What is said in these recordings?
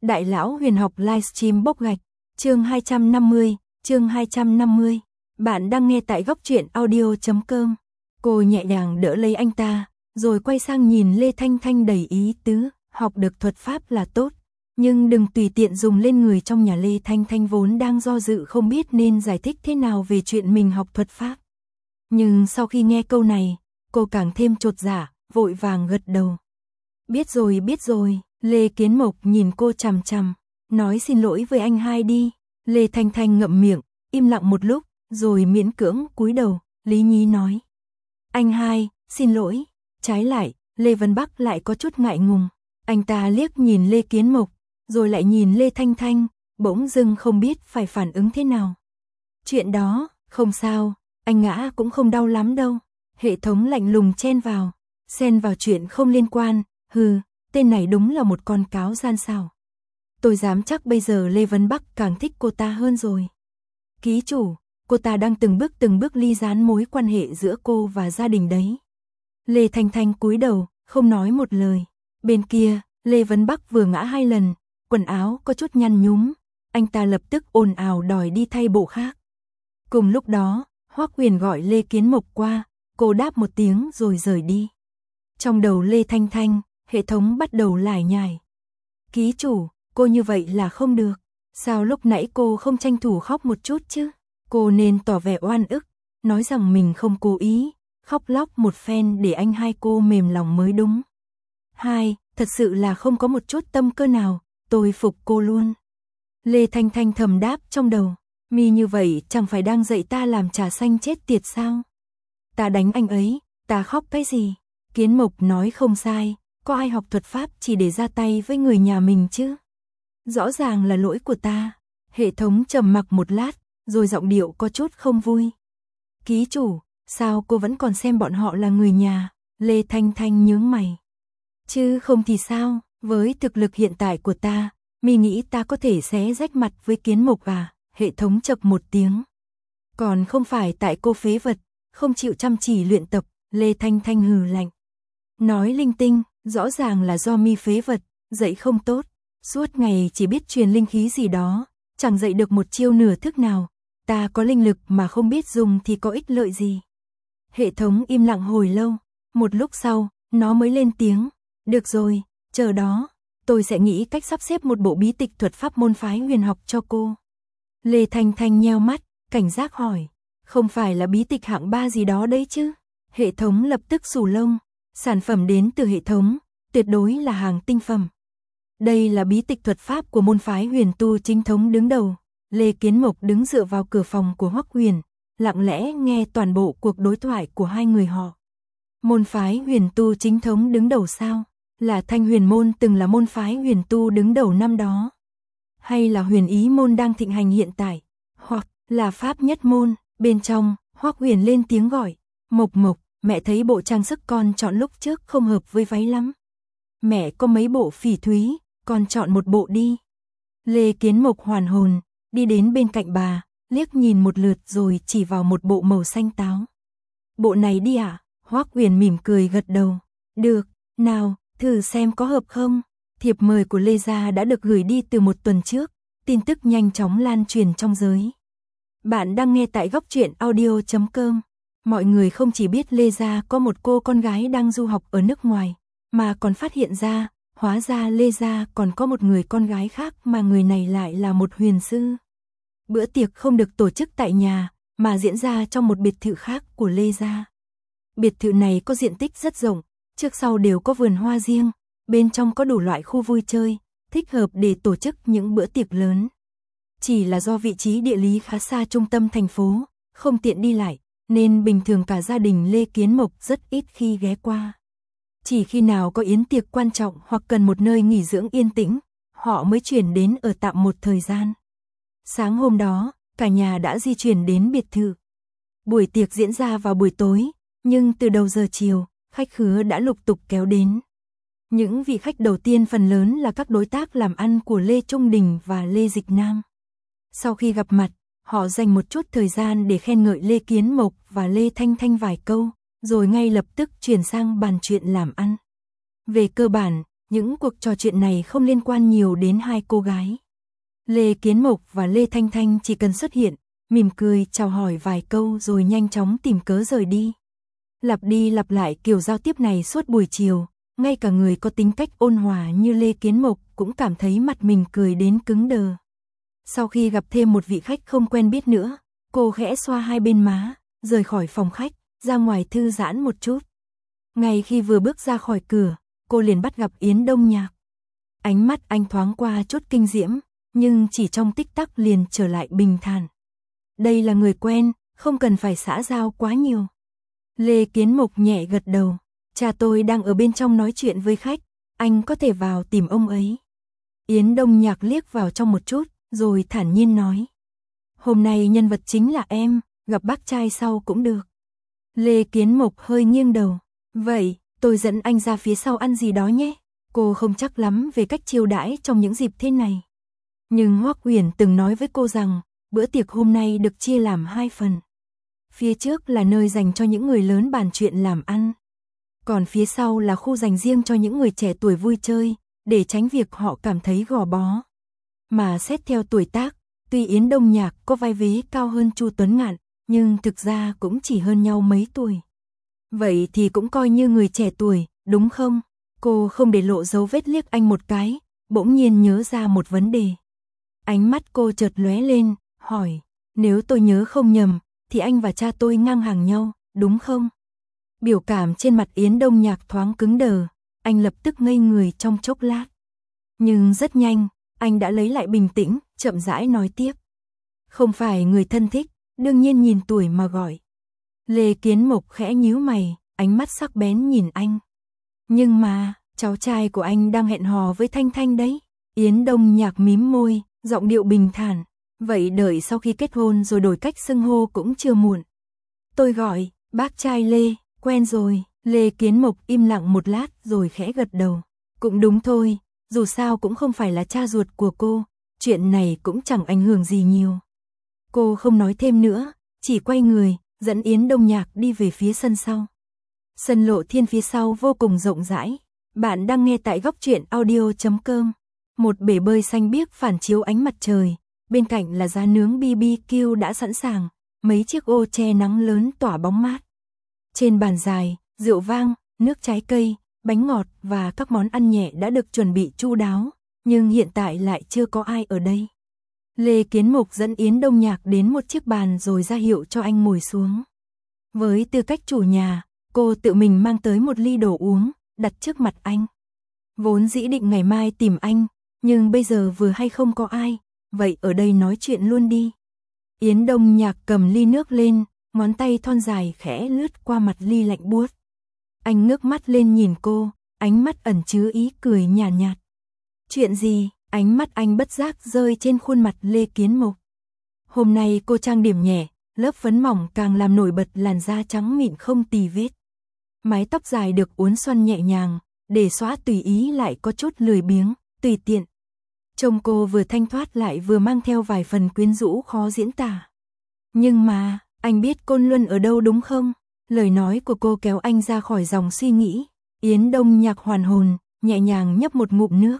Đại lão huyền học livestream bốc gạch, chương 250, chương 250. Bạn đang nghe tại góc truyện audio.com. Cô nhẹ nhàng đỡ lấy anh ta, rồi quay sang nhìn Lê Thanh Thanh đầy ý tứ, học được thuật pháp là tốt, nhưng đừng tùy tiện dùng lên người trong nhà. Lê Thanh Thanh vốn đang do dự không biết nên giải thích thế nào về chuyện mình học thuật pháp. Nhưng sau khi nghe câu này, cô càng thêm chột dạ, vội vàng gật đầu. Biết rồi, Lê Kiến Mộc nhìn cô chằm chằm, nói xin lỗi với anh hai đi. Lê Thanh Thanh ngậm miệng, im lặng một lúc, rồi miễn cưỡng cúi đầu, lý nhí nói. Anh hai, xin lỗi. Trái lại, Lê Vân Bắc lại có chút ngại ngùng. Anh ta liếc nhìn Lê Kiến Mộc, rồi lại nhìn Lê Thanh Thanh, bỗng dưng không biết phải phản ứng thế nào. Chuyện đó, không sao, anh ngã cũng không đau lắm đâu. Hệ thống lạnh lùng chen vào, xen vào chuyện không liên quan, hừ, tên này đúng là một con cáo gian xảo. Tôi dám chắc bây giờ Lê Vân Bắc càng thích cô ta hơn rồi. Ký chủ, cô ta đang từng bước ly gián mối quan hệ giữa cô và gia đình đấy. Lê Thanh Thanh cúi đầu, không nói một lời. Bên kia, Lê Vân Bắc vừa ngã 2 lần, quần áo có chút nhăn nhúm, anh ta lập tức ồn ào đòi đi thay bộ khác. Cùng lúc đó, Hoắc Huyền gọi Lê Kiến Mộc qua, cô đáp một tiếng rồi rời đi. Trong đầu Lê Thanh Thanh, hệ thống bắt đầu lải nhải. Ký chủ, cô như vậy là không được. Sao lúc nãy cô không tranh thủ khóc một chút chứ? Cô nên tỏ vẻ oan ức, nói rằng mình không cố ý, khóc lóc một phen để anh hai cô mềm lòng mới đúng. Hai, thật sự là không có một chút tâm cơ nào, tôi phục cô luôn. Lê Thanh Thanh thầm đáp trong đầu, mi như vậy chẳng phải đang dạy ta làm trà xanh chết tiệt sao? Ta đánh anh ấy, ta khóc cái gì? Kiến Mộc nói không sai, có ai học thuật pháp chỉ để ra tay với người nhà mình chứ? Rõ ràng là lỗi của ta. Hệ thống trầm mặc một lát, rồi giọng điệu có chút không vui. Ký chủ, sao cô vẫn còn xem bọn họ là người nhà? Lê Thanh Thanh nhướng mày. Chứ không thì sao, với thực lực hiện tại của ta, mi nghĩ ta có thể xé rách mặt với Kiến Mộc à? Hệ thống chập một tiếng. Còn không phải tại cô phế vật, không chịu chăm chỉ luyện tập. Lê Thanh Thanh hừ lạnh. Nói linh tinh, rõ ràng là do mi phế vật, dạy không tốt, suốt ngày chỉ biết truyền linh khí gì đó, chẳng dạy được một chiêu nửa thức nào, ta có linh lực mà không biết dùng thì có ích lợi gì. Hệ thống im lặng hồi lâu, một lúc sau, nó mới lên tiếng, được rồi, chờ đó, tôi sẽ nghĩ cách sắp xếp một bộ bí tịch thuật pháp môn phái huyền học cho cô. Lê Thanh Thanh nheo mắt, cảnh giác hỏi, không phải là bí tịch hạng 3 gì đó đấy chứ? Hệ thống lập tức xù lông, sản phẩm đến từ hệ thống, tuyệt đối là hàng tinh phẩm. Đây là bí tịch thuật pháp của môn phái huyền tu chính thống đứng đầu. Lê Kiến Mộc đứng dựa vào cửa phòng của Hoắc Huyền, lặng lẽ nghe toàn bộ cuộc đối thoại của hai người họ. Môn phái huyền tu chính thống đứng đầu sao? Là Thanh Huyền môn từng là môn phái huyền tu đứng đầu năm đó? Hay là Huyền Ý môn đang thịnh hành hiện tại? Hoặc là Pháp Nhất môn? Bên trong, Hoắc Huyền lên tiếng gọi, Mộc Mộc, mẹ thấy bộ trang sức con chọn lúc trước không hợp với váy lắm. Mẹ có mấy bộ phỉ thúy, con chọn một bộ đi. Lê Kiến Mộc hoàn hồn, đi đến bên cạnh bà, liếc nhìn một lượt rồi chỉ vào một bộ màu xanh táo. Bộ này đi ạ? Hoắc Huyền mỉm cười gật đầu. Được, nào, thử xem có hợp không? Thiệp mời của Lê gia đã được gửi đi từ một tuần trước, tin tức nhanh chóng lan truyền trong giới. Bạn đang nghe tại góc truyện audio.com. Mọi người không chỉ biết Lê gia có một cô con gái đang du học ở nước ngoài, mà còn phát hiện ra, hóa ra Lê gia còn có một người con gái khác mà người này lại là một huyền sư. Bữa tiệc không được tổ chức tại nhà, mà diễn ra trong một biệt thự khác của Lê gia. Biệt thự này có diện tích rất rộng, trước sau đều có vườn hoa riêng, bên trong có đủ loại khu vui chơi, thích hợp để tổ chức những bữa tiệc lớn. Chỉ là do vị trí địa lý khá xa trung tâm thành phố, không tiện đi lại, nên bình thường cả gia đình Lê Kiến Mộc rất ít khi ghé qua. Chỉ khi nào có yến tiệc quan trọng hoặc cần một nơi nghỉ dưỡng yên tĩnh, họ mới chuyển đến ở tạm một thời gian. Sáng hôm đó, cả nhà đã di chuyển đến biệt thự. Buổi tiệc diễn ra vào buổi tối, nhưng từ đầu giờ chiều, khách khứa đã lục tục kéo đến. Những vị khách đầu tiên phần lớn là các đối tác làm ăn của Lê Trung Đình và Lê Dịch Nam. Sau khi gặp mặt, họ dành một chút thời gian để khen ngợi Lê Kiến Mộc và Lê Thanh Thanh vài câu, rồi ngay lập tức chuyển sang bàn chuyện làm ăn. Về cơ bản, những cuộc trò chuyện này không liên quan nhiều đến hai cô gái. Lê Kiến Mộc và Lê Thanh Thanh chỉ cần xuất hiện, mỉm cười chào hỏi vài câu rồi nhanh chóng tìm cớ rời đi. Lặp đi lặp lại kiểu giao tiếp này suốt buổi chiều, ngay cả người có tính cách ôn hòa như Lê Kiến Mộc cũng cảm thấy mặt mình cười đến cứng đờ. Sau khi gặp thêm một vị khách không quen biết nữa, cô khẽ xoa hai bên má, rời khỏi phòng khách, ra ngoài thư giãn một chút. Ngay khi vừa bước ra khỏi cửa, cô liền bắt gặp Yến Đông Nhạc. Ánh mắt anh thoáng qua chút kinh diễm, nhưng chỉ trong tích tắc liền trở lại bình thản. Đây là người quen, không cần phải xã giao quá nhiều. Lê Kiến Mộc nhẹ gật đầu. Cha tôi đang ở bên trong nói chuyện với khách, anh có thể vào tìm ông ấy. Yến Đông Nhạc liếc vào trong một chút, rồi thản nhiên nói. Hôm nay nhân vật chính là em, gặp bác trai sau cũng được. Lê Kiến Mộc hơi nghiêng đầu. Vậy, tôi dẫn anh ra phía sau ăn gì đó nhé. Cô không chắc lắm về cách chiêu đãi trong những dịp thế này. Nhưng Hoắc Uyển từng nói với cô rằng, bữa tiệc hôm nay được chia làm 2 phần. Phía trước là nơi dành cho những người lớn bàn chuyện làm ăn. Còn phía sau là khu dành riêng cho những người trẻ tuổi vui chơi, để tránh việc họ cảm thấy gò bó. Mà xét theo tuổi tác, tuy Yến Đông Nhạc có vai vế cao hơn Chu Tuấn Ngạn, nhưng thực ra cũng chỉ hơn nhau mấy tuổi. Vậy thì cũng coi như người trẻ tuổi, đúng không? Cô không để lộ dấu vết liếc anh một cái, bỗng nhiên nhớ ra một vấn đề. Ánh mắt cô chợt lóe lên, hỏi, nếu tôi nhớ không nhầm, thì anh và cha tôi ngang hàng nhau, đúng không? Biểu cảm trên mặt Yến Đông Nhạc thoáng cứng đờ, anh lập tức ngây người trong chốc lát. Nhưng rất nhanh, anh đã lấy lại bình tĩnh, chậm rãi nói tiếp. Không phải người thân thích, đương nhiên nhìn tuổi mà gọi. Lê Kiến Mộc khẽ nhíu mày, ánh mắt sắc bén nhìn anh. Nhưng mà, cháu trai của anh đang hẹn hò với Thanh Thanh đấy. Yến Đông Nhạc mím môi, giọng điệu bình thản. Vậy đợi sau khi kết hôn rồi đổi cách xưng hô cũng chưa muộn. Tôi gọi, bác trai Lê, quen rồi. Lê Kiến Mộc im lặng một lát rồi khẽ gật đầu. Cũng đúng thôi, dù sao cũng không phải là cha ruột của cô, chuyện này cũng chẳng ảnh hưởng gì nhiều. Cô không nói thêm nữa, chỉ quay người, dẫn Yến Đông Nhạc đi về phía sân sau. Sân Lộ Thiên phía sau vô cùng rộng rãi. Bạn đang nghe tại góc truyện audio.com. Một bể bơi xanh biếc phản chiếu ánh mặt trời, bên cạnh là giá nướng BBQ đã sẵn sàng, mấy chiếc ô che nắng lớn tỏa bóng mát. Trên bàn dài, rượu vang, nước trái cây, bánh ngọt và các món ăn nhẹ đã được chuẩn bị chu đáo, nhưng hiện tại lại chưa có ai ở đây. Lê Kiến Mộc dẫn Yến Đông Nhạc đến một chiếc bàn rồi ra hiệu cho anh ngồi xuống. Với tư cách chủ nhà, cô tự mình mang tới một ly đồ uống, đặt trước mặt anh. Vốn dĩ định ngày mai tìm anh, nhưng bây giờ vừa hay không có ai, vậy ở đây nói chuyện luôn đi. Yến Đông Nhạc cầm ly nước lên, ngón tay thon dài khẽ lướt qua mặt ly lạnh buốt. Anh ngước mắt lên nhìn cô, ánh mắt ẩn chứa ý cười nhàn nhạt. Chuyện gì? Ánh mắt anh bất giác rơi trên khuôn mặt Lê Kiến Mộc. Hôm nay cô trang điểm nhẹ, lớp phấn mỏng càng làm nổi bật làn da trắng mịn không tì vết. Mái tóc dài được uốn xoăn nhẹ nhàng, để xóa tùy ý lại có chút lười biếng, tùy tiện. Trông cô vừa thanh thoát lại vừa mang theo vài phần quyến rũ khó diễn tả. Nhưng mà, anh biết Côn Luân ở đâu đúng không? Lời nói của cô kéo anh ra khỏi dòng suy nghĩ. Yến Đông Nhạc hoàn hồn, nhẹ nhàng nhấp một ngụm nước.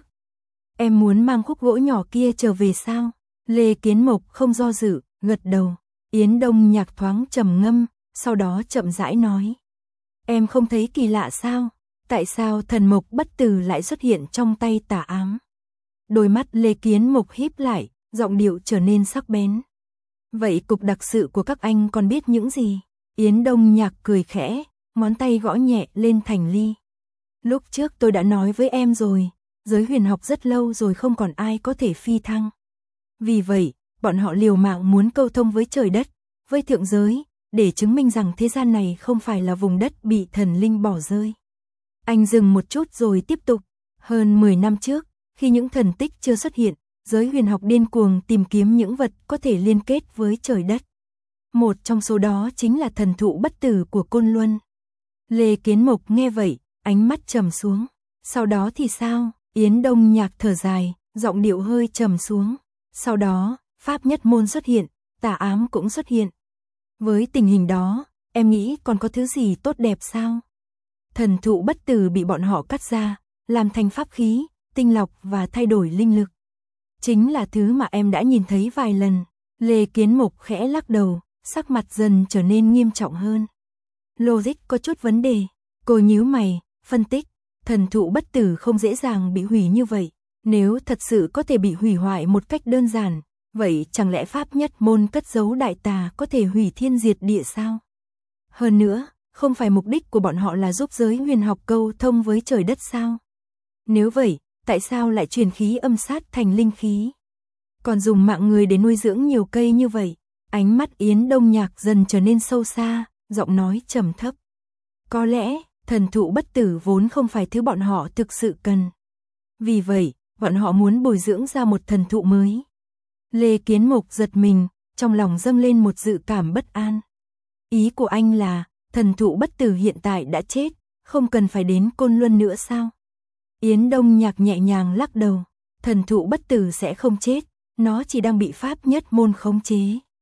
Em muốn mang khúc gỗ nhỏ kia trở về sao? Lê Kiến Mộc không do dự, gật đầu. Yến Đông Nhạc thoáng trầm ngâm, sau đó chậm rãi nói. Em không thấy kỳ lạ sao? Tại sao thần mộc bất tử lại xuất hiện trong tay Tả Ám? Đôi mắt Lê Kiến Mộc híp lại, giọng điệu trở nên sắc bén. Vậy cục đặc sự của các anh còn biết những gì? Yến Đông Nhạc cười khẽ, ngón tay gõ nhẹ lên thành ly. Lúc trước tôi đã nói với em rồi, giới huyền học rất lâu rồi không còn ai có thể phi thăng. Vì vậy, bọn họ liều mạng muốn câu thông với trời đất, với thượng giới, để chứng minh rằng thế gian này không phải là vùng đất bị thần linh bỏ rơi. Anh dừng một chút rồi tiếp tục. Hơn 10 năm trước, khi những thần tích chưa xuất hiện, giới huyền học điên cuồng tìm kiếm những vật có thể liên kết với trời đất. Một trong số đó chính là thần thụ bất tử của Côn Luân. Lê Kiến Mộc nghe vậy, ánh mắt trầm xuống. Sau đó thì sao? Yến Đông Nhạc thở dài, giọng điệu hơi trầm xuống. Sau đó, Pháp Nhất Môn xuất hiện, Tả Ám cũng xuất hiện. Với tình hình đó, em nghĩ còn có thứ gì tốt đẹp sao? Thần thụ bất tử bị bọn họ cắt ra, làm thành pháp khí, tinh lọc và thay đổi linh lực. Chính là thứ mà em đã nhìn thấy vài lần. Lê Kiến Mục khẽ lắc đầu, sắc mặt dần trở nên nghiêm trọng hơn. Logic có chút vấn đề. Cô nhíu mày, phân tích, thần thụ bất tử không dễ dàng bị hủy như vậy. Nếu thật sự có thể bị hủy hoại một cách đơn giản, vậy chẳng lẽ pháp nhất môn cất giấu đại tà có thể hủy thiên diệt địa sao? Hơn nữa, không phải mục đích của bọn họ là giúp giới huyền học câu thông với trời đất sao? Nếu vậy, tại sao lại chuyển khí âm sát thành linh khí? Còn dùng mạng người để nuôi dưỡng nhiều cây như vậy? Ánh mắt Yến Đông Nhạc dần trở nên sâu xa, giọng nói trầm thấp. Có lẽ, thần thụ bất tử vốn không phải thứ bọn họ thực sự cần. Vì vậy, bọn họ muốn bồi dưỡng ra một thần thụ mới. Lê Kiến Mục giật mình, trong lòng dâng lên một dự cảm bất an. Ý của anh là, thần thụ bất tử hiện tại đã chết, không cần phải đến Côn Luân nữa sao? Yến Đông Nhạc nhẹ nhàng lắc đầu, thần thụ bất tử sẽ không chết, nó chỉ đang bị pháp nhất môn khống chế.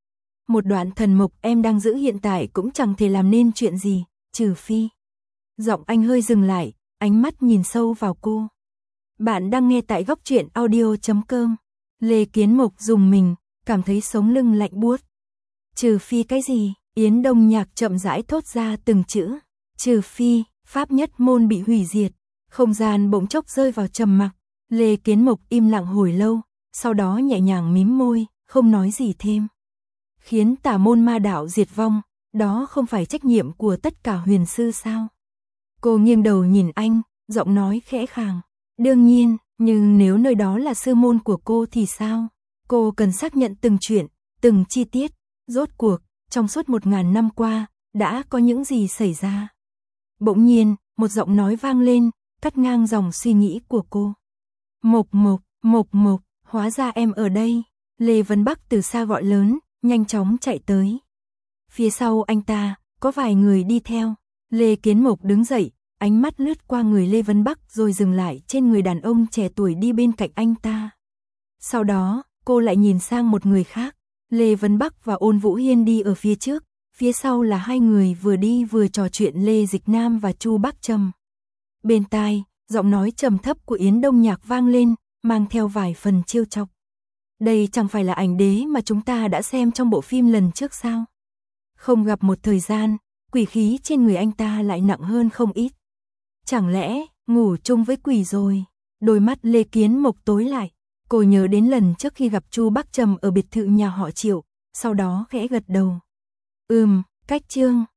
Một đoạn thần mục em đang giữ hiện tại cũng chẳng thể làm nên chuyện gì, trừ phi. Giọng anh hơi dừng lại, ánh mắt nhìn sâu vào cô. Bạn đang nghe tại Góc Truyện Audio.com. Lê Kiến Mục dùng mình, cảm thấy sống lưng lạnh buốt. Trừ phi cái gì? Yến Đông Nhạc chậm rãi thốt ra từng chữ. Trừ phi, pháp nhất môn bị hủy diệt. Không gian bỗng chốc rơi vào trầm mặc. Lê Kiến Mục im lặng hồi lâu, sau đó nhẹ nhàng mím môi, không nói gì thêm. Khiến tà môn ma đạo diệt vong, đó không phải trách nhiệm của tất cả huyền sư sao? Cô nghiêng đầu nhìn anh, giọng nói khẽ khàng. Đương nhiên, nhưng nếu nơi đó là sư môn của cô thì sao? Cô cần xác nhận từng chuyện, từng chi tiết. Rốt cuộc, trong suốt 1000 năm qua, đã có những gì xảy ra? Bỗng nhiên, một giọng nói vang lên, cắt ngang dòng suy nghĩ của cô. Mộc, hóa ra em ở đây. Lê Vân Bắc từ xa gọi lớn, nhanh chóng chạy tới. Phía sau anh ta, có vài người đi theo. Lê Kiến Mục đứng dậy, ánh mắt lướt qua người Lê Vân Bắc rồi dừng lại trên người đàn ông trẻ tuổi đi bên cạnh anh ta. Sau đó, cô lại nhìn sang một người khác. Lê Vân Bắc và Ôn Vũ Hiên đi ở phía trước, phía sau là hai người vừa đi vừa trò chuyện Lê Dịch Nam và Chu Bắc Trầm. Bên tai, giọng nói trầm thấp của Yến Đông Nhạc vang lên, mang theo vài phần trêu chọc. Đây chẳng phải là ảnh đế mà chúng ta đã xem trong bộ phim lần trước sao? Không gặp một thời gian, quỷ khí trên người anh ta lại nặng hơn không ít. Chẳng lẽ, ngủ chung với quỷ rồi? Đôi mắt Lê Kiến Mục tối lại. Cô nhớ đến lần trước khi gặp Chu Bắc Trầm ở biệt thự nhà họ Triệu, sau đó khẽ gật đầu. Cách Trương,